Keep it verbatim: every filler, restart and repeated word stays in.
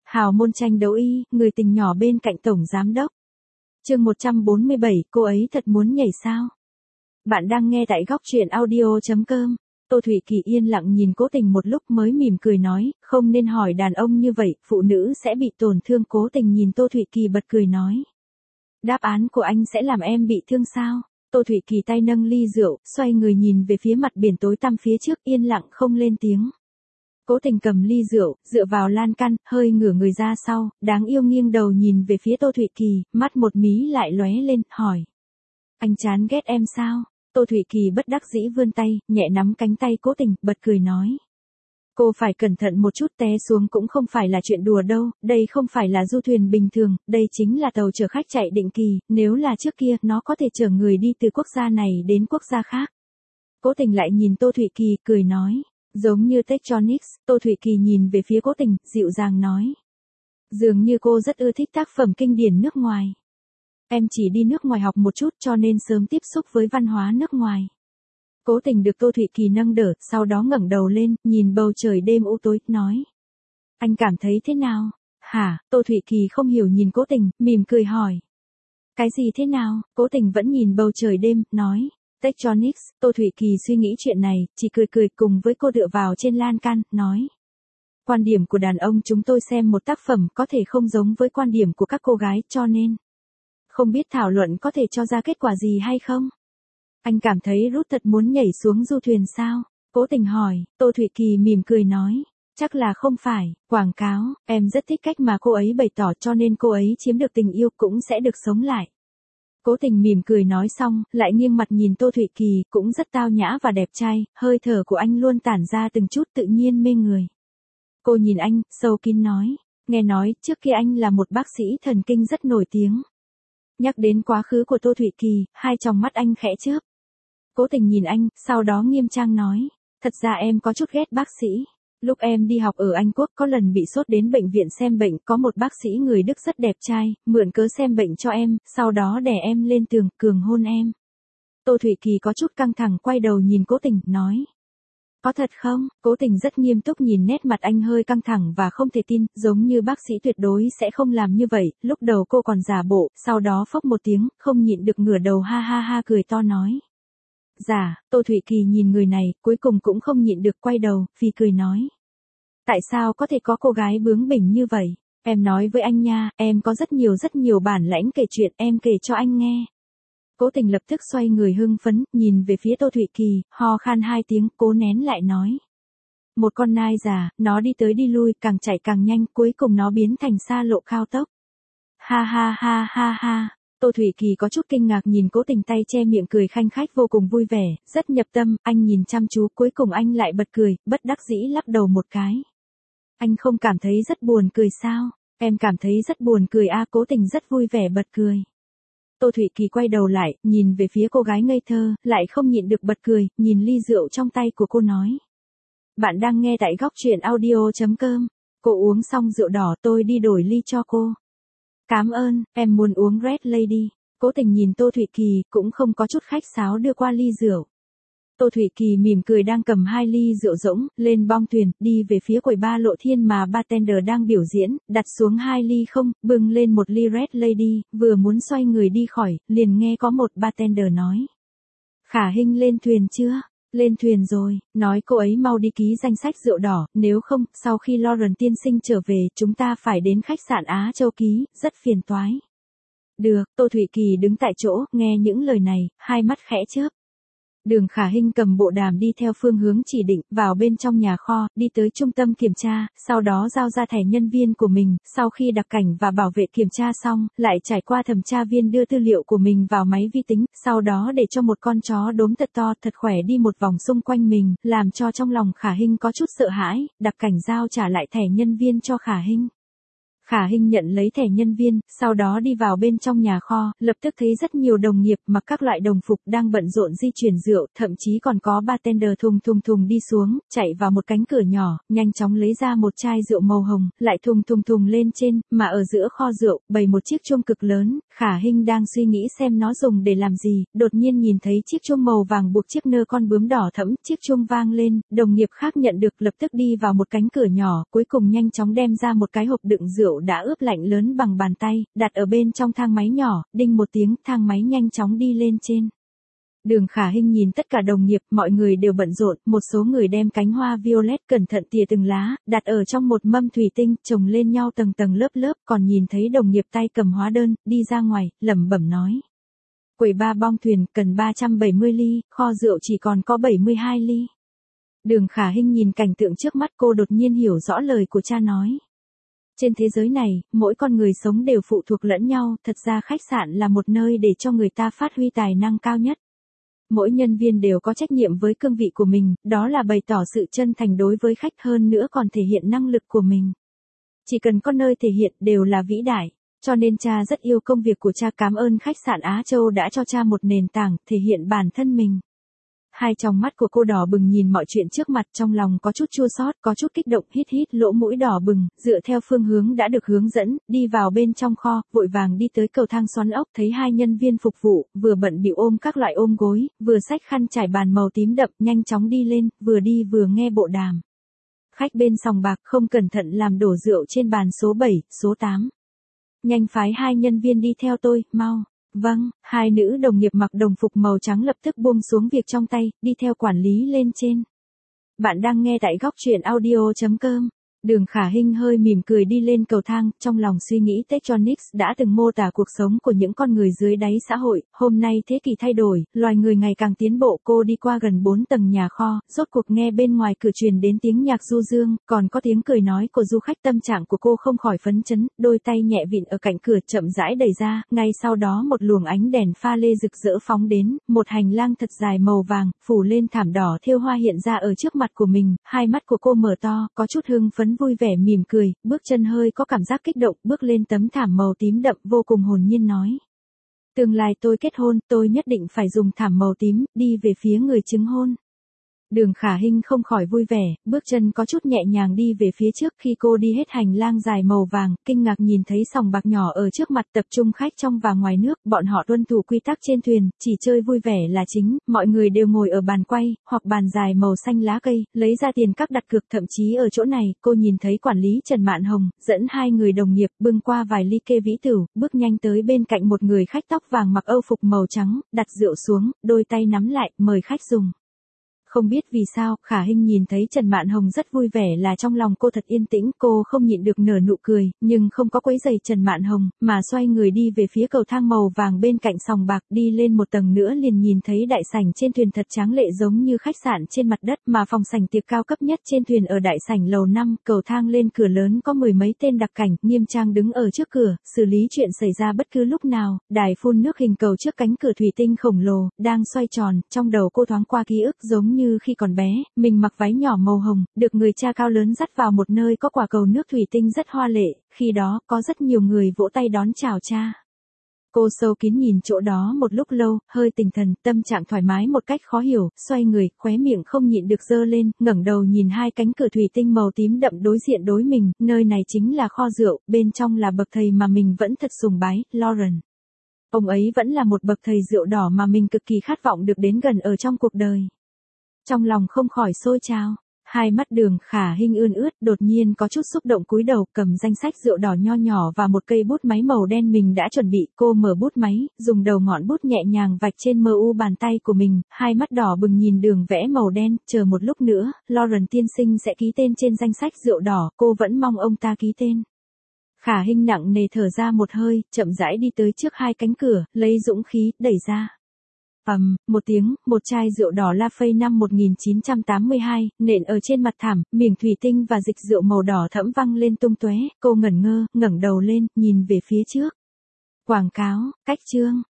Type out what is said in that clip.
Hào môn tranh đấu y, người tình nhỏ bên cạnh tổng giám đốc. Chương một trăm bốn mươi bảy, cô ấy thật muốn nhảy sao? Bạn đang nghe tại góc truyện audio chấm com. Tô Thụy Kỳ yên lặng nhìn Cố Tình một lúc mới mỉm cười nói, không nên hỏi đàn ông như vậy, phụ nữ sẽ bị tổn thương. Cố Tình nhìn Tô Thụy Kỳ bật cười nói. Đáp án của anh sẽ làm em bị thương sao? Tô Thụy Kỳ tay nâng ly rượu, xoay người nhìn về phía mặt biển tối tăm phía trước, yên lặng không lên tiếng. Cố Tình cầm ly rượu, dựa vào lan can, hơi ngửa người ra sau, đáng yêu nghiêng đầu nhìn về phía Tô Thụy Kỳ, mắt một mí lại lóe lên, hỏi. Anh chán ghét em sao? Tô Thụy Kỳ bất đắc dĩ vươn tay, nhẹ nắm cánh tay Cố Tình, bật cười nói. Cô phải cẩn thận một chút, té xuống cũng không phải là chuyện đùa đâu, đây không phải là du thuyền bình thường, đây chính là tàu chở khách chạy định kỳ, nếu là trước kia, nó có thể chở người đi từ quốc gia này đến quốc gia khác. Cố Tình lại nhìn Tô Thụy Kỳ, cười nói. Giống như Tectonics, Tô Thụy Kỳ nhìn về phía Cố Tình, dịu dàng nói. Dường như cô rất ưa thích tác phẩm kinh điển nước ngoài. Em chỉ đi nước ngoài học một chút cho nên sớm tiếp xúc với văn hóa nước ngoài. Cố Tình được Tô Thụy Kỳ nâng đỡ, sau đó ngẩng đầu lên, nhìn bầu trời đêm u tối, nói. Anh cảm thấy thế nào? Hả? Tô Thụy Kỳ không hiểu nhìn Cố Tình, mỉm cười hỏi. Cái gì thế nào? Cố Tình vẫn nhìn bầu trời đêm, nói. Tectonics, Tô Thụy Kỳ suy nghĩ chuyện này, chỉ cười cười cùng với cô dựa vào trên lan can, nói. Quan điểm của đàn ông chúng tôi xem một tác phẩm có thể không giống với quan điểm của các cô gái, cho nên. Không biết thảo luận có thể cho ra kết quả gì hay không? Anh cảm thấy Ruth thật muốn nhảy xuống du thuyền sao? Cố Tình hỏi, Tô Thụy Kỳ mỉm cười nói. Chắc là không phải, quảng cáo, em rất thích cách mà cô ấy bày tỏ cho nên cô ấy chiếm được tình yêu cũng sẽ được sống lại. Cố Tình mỉm cười nói xong, lại nghiêng mặt nhìn Tô Thụy Kỳ, cũng rất tao nhã và đẹp trai, hơi thở của anh luôn tản ra từng chút tự nhiên mê người. Cô nhìn anh, sâu kín nói, nghe nói, trước kia anh là một bác sĩ thần kinh rất nổi tiếng. Nhắc đến quá khứ của Tô Thụy Kỳ, hai tròng mắt anh khẽ chớp. Cố Tình nhìn anh, sau đó nghiêm trang nói, thật ra em có chút ghét bác sĩ. Lúc em đi học ở Anh Quốc có lần bị sốt đến bệnh viện xem bệnh, có một bác sĩ người Đức rất đẹp trai, mượn cớ xem bệnh cho em, sau đó đè em lên tường, cường hôn em. Tô Thụy Kỳ có chút căng thẳng quay đầu nhìn Cố Tình, nói. Có thật không? Cố Tình rất nghiêm túc nhìn nét mặt anh hơi căng thẳng và không thể tin, giống như bác sĩ tuyệt đối sẽ không làm như vậy, lúc đầu cô còn giả bộ, sau đó phốc một tiếng, không nhịn được ngửa đầu ha ha ha cười to nói. Dạ, Tô Thụy Kỳ nhìn người này, cuối cùng cũng không nhịn được quay đầu, phì cười nói. Tại sao có thể có cô gái bướng bỉnh như vậy? Em nói với anh nha, em có rất nhiều rất nhiều bản lãnh kể chuyện, em kể cho anh nghe. Cố Tình lập tức xoay người hưng phấn, nhìn về phía Tô Thụy Kỳ, ho khan hai tiếng, cố nén lại nói. Một con nai già, nó đi tới đi lui, càng chạy càng nhanh, cuối cùng nó biến thành xa lộ cao tốc. Ha ha ha ha ha. Tô Thụy Kỳ có chút kinh ngạc nhìn Cố Tình tay che miệng cười khanh khách vô cùng vui vẻ, rất nhập tâm, anh nhìn chăm chú, cuối cùng anh lại bật cười, bất đắc dĩ lắc đầu một cái. Anh không cảm thấy rất buồn cười sao? Em cảm thấy rất buồn cười a. Cố Tình rất vui vẻ bật cười. Tô Thụy Kỳ quay đầu lại, nhìn về phía cô gái ngây thơ, lại không nhịn được bật cười, nhìn ly rượu trong tay của cô nói. Bạn đang nghe tại góc truyện audio chấm com. Cô uống xong rượu đỏ, tôi đi đổi ly cho cô. Cảm ơn, em muốn uống Red Lady. Cố Tình nhìn Tô Thụy Kỳ, cũng không có chút khách sáo đưa qua ly rượu. Tô Thụy Kỳ mỉm cười đang cầm hai ly rượu rỗng, lên bong thuyền, đi về phía quầy ba Lộ Thiên mà bartender đang biểu diễn, đặt xuống hai ly không, bưng lên một ly Red Lady, vừa muốn xoay người đi khỏi, liền nghe có một bartender nói. Khả Hinh lên thuyền chưa? Lên thuyền rồi, nói cô ấy mau đi ký danh sách rượu đỏ, nếu không, sau khi Lauren tiên sinh trở về, chúng ta phải đến khách sạn Á Châu ký, rất phiền toái. Được, Tô Thụy Kỳ đứng tại chỗ, nghe những lời này, hai mắt khẽ chớp. Đường Khả Hinh cầm bộ đàm đi theo phương hướng chỉ định, vào bên trong nhà kho, đi tới trung tâm kiểm tra, sau đó giao ra thẻ nhân viên của mình, sau khi đặc cảnh và bảo vệ kiểm tra xong, lại trải qua thẩm tra viên đưa tư liệu của mình vào máy vi tính, sau đó để cho một con chó đốm thật to, thật khỏe đi một vòng xung quanh mình, làm cho trong lòng Khả Hinh có chút sợ hãi, đặc cảnh giao trả lại thẻ nhân viên cho Khả Hinh. Khả Hinh nhận lấy thẻ nhân viên, sau đó đi vào bên trong nhà kho, lập tức thấy rất nhiều đồng nghiệp mặc các loại đồng phục đang bận rộn di chuyển rượu, thậm chí còn có bartender thùng thùng thùng đi xuống, chạy vào một cánh cửa nhỏ, nhanh chóng lấy ra một chai rượu màu hồng, lại thùng thùng thùng lên trên, mà ở giữa kho rượu, bày một chiếc chuông cực lớn. Khả Hinh đang suy nghĩ xem nó dùng để làm gì, đột nhiên nhìn thấy chiếc chuông màu vàng buộc chiếc nơ con bướm đỏ thẫm, chiếc chuông vang lên, đồng nghiệp khác nhận được lập tức đi vào một cánh cửa nhỏ, cuối cùng nhanh chóng đem ra một cái hộp đựng rượu đã ướp lạnh lớn bằng bàn tay, đặt ở bên trong thang máy nhỏ, đinh một tiếng, thang máy nhanh chóng đi lên trên. Đường Khả Hinh nhìn tất cả đồng nghiệp, mọi người đều bận rộn, một số người đem cánh hoa violet cẩn thận tỉa từng lá, đặt ở trong một mâm thủy tinh, chồng lên nhau tầng tầng lớp lớp, còn nhìn thấy đồng nghiệp tay cầm hóa đơn, đi ra ngoài, lẩm bẩm nói. Quầy ba bong thuyền, cần ba trăm bảy mươi ly, kho rượu chỉ còn có bảy mươi hai ly. Đường Khả Hinh nhìn cảnh tượng trước mắt, cô đột nhiên hiểu rõ lời của cha nói. Trên thế giới này, mỗi con người sống đều phụ thuộc lẫn nhau, thật ra khách sạn là một nơi để cho người ta phát huy tài năng cao nhất. Mỗi nhân viên đều có trách nhiệm với cương vị của mình, đó là bày tỏ sự chân thành đối với khách, hơn nữa còn thể hiện năng lực của mình. Chỉ cần có nơi thể hiện đều là vĩ đại, cho nên cha rất yêu công việc của cha. Cảm ơn khách sạn Á Châu đã cho cha một nền tảng, thể hiện bản thân mình. Hai tròng mắt của cô đỏ bừng nhìn mọi chuyện trước mặt, trong lòng có chút chua xót, có chút kích động, hít hít lỗ mũi đỏ bừng, dựa theo phương hướng đã được hướng dẫn, đi vào bên trong kho, vội vàng đi tới cầu thang xoắn ốc, thấy hai nhân viên phục vụ, vừa bận bịu ôm các loại ôm gối, vừa xách khăn trải bàn màu tím đậm, nhanh chóng đi lên, vừa đi vừa nghe bộ đàm. Khách bên sòng bạc không cẩn thận làm đổ rượu trên bàn số bảy, số tám. Nhanh phái hai nhân viên đi theo tôi, mau. Vâng, hai nữ đồng nghiệp mặc đồng phục màu trắng lập tức buông xuống việc trong tay, đi theo quản lý lên trên. Bạn đang nghe tại góc truyện audio chấm com. Đường Khả Hinh hơi mỉm cười đi lên cầu thang, trong lòng suy nghĩ Techtronics đã từng mô tả cuộc sống của những con người dưới đáy xã hội, hôm nay thế kỷ thay đổi, loài người ngày càng tiến bộ. Cô đi qua gần bốn tầng nhà kho, rốt cuộc nghe bên ngoài cửa truyền đến tiếng nhạc du dương, còn có tiếng cười nói của du khách. Tâm trạng của cô không khỏi phấn chấn, đôi tay nhẹ vịn ở cạnh cửa chậm rãi đẩy ra, ngay sau đó một luồng ánh đèn pha lê rực rỡ phóng đến, một hành lang thật dài màu vàng, phủ lên thảm đỏ thêu hoa hiện ra ở trước mặt của mình, hai mắt của cô mở to, có chút hưng phấn vui vẻ mỉm cười, bước chân hơi có cảm giác kích động, bước lên tấm thảm màu tím đậm vô cùng hồn nhiên nói. Tương lai tôi kết hôn, tôi nhất định phải dùng thảm màu tím, đi về phía người chứng hôn. Đường Khả Hinh không khỏi vui vẻ, bước chân có chút nhẹ nhàng đi về phía trước. Khi cô đi hết hành lang dài màu vàng, kinh ngạc nhìn thấy sòng bạc nhỏ ở trước mặt, tập trung khách trong và ngoài nước, bọn họ tuân thủ quy tắc trên thuyền, chỉ chơi vui vẻ là chính, mọi người đều ngồi ở bàn quay, hoặc bàn dài màu xanh lá cây, lấy ra tiền các đặt cược. Thậm chí ở chỗ này, cô nhìn thấy quản lý Trần Mạn Hồng, dẫn hai người đồng nghiệp, bưng qua vài ly kê vĩ tửu, bước nhanh tới bên cạnh một người khách tóc vàng mặc âu phục màu trắng, đặt rượu xuống, đôi tay nắm lại, mời khách dùng. Không biết vì sao, Khả Hinh nhìn thấy Trần Mạn Hồng rất vui vẻ là trong lòng cô thật yên tĩnh, cô không nhịn được nở nụ cười, nhưng không có quấy rầy Trần Mạn Hồng, mà xoay người đi về phía cầu thang màu vàng bên cạnh sòng bạc, đi lên một tầng nữa liền nhìn thấy đại sảnh trên thuyền thật tráng lệ giống như khách sạn trên mặt đất, mà phòng sảnh tiệc cao cấp nhất trên thuyền ở đại sảnh lầu năm, cầu thang lên cửa lớn có mười mấy tên đặc cảnh, nghiêm trang đứng ở trước cửa, xử lý chuyện xảy ra bất cứ lúc nào. Đài phun nước hình cầu trước cánh cửa thủy tinh khổng lồ, đang xoay tròn, trong đầu cô thoáng qua ký ức giống như khi còn bé, mình mặc váy nhỏ màu hồng, được người cha cao lớn dắt vào một nơi có quả cầu nước thủy tinh rất hoa lệ, khi đó, có rất nhiều người vỗ tay đón chào cha. Cô sâu kín nhìn chỗ đó một lúc lâu, hơi tinh thần, tâm trạng thoải mái một cách khó hiểu, xoay người, khóe miệng không nhịn được giơ lên, ngẩng đầu nhìn hai cánh cửa thủy tinh màu tím đậm đối diện đối mình, nơi này chính là kho rượu, bên trong là bậc thầy mà mình vẫn thật sùng bái, Lauren. Ông ấy vẫn là một bậc thầy rượu đỏ mà mình cực kỳ khát vọng được đến gần ở trong cuộc đời. Trong lòng không khỏi sôi trào, hai mắt Đường Khả Hinh ươn ướt, đột nhiên có chút xúc động cúi đầu, cầm danh sách rượu đỏ nho nhỏ và một cây bút máy màu đen mình đã chuẩn bị. Cô mở bút máy, dùng đầu ngọn bút nhẹ nhàng vạch trên mờ u bàn tay của mình, hai mắt đỏ bừng nhìn đường vẽ màu đen, chờ một lúc nữa, Lauren tiên sinh sẽ ký tên trên danh sách rượu đỏ, cô vẫn mong ông ta ký tên. Khả Hinh nặng nề thở ra một hơi, chậm rãi đi tới trước hai cánh cửa, lấy dũng khí, đẩy ra. Ầm, um, một tiếng, một chai rượu đỏ Lafay năm một nghìn chín trăm tám mươi hai, nện ở trên mặt thảm, miếng thủy tinh và dịch rượu màu đỏ thẫm văng lên tung tóe, cô ngẩn ngơ, ngẩng đầu lên, nhìn về phía trước. Quảng cáo, cách chương,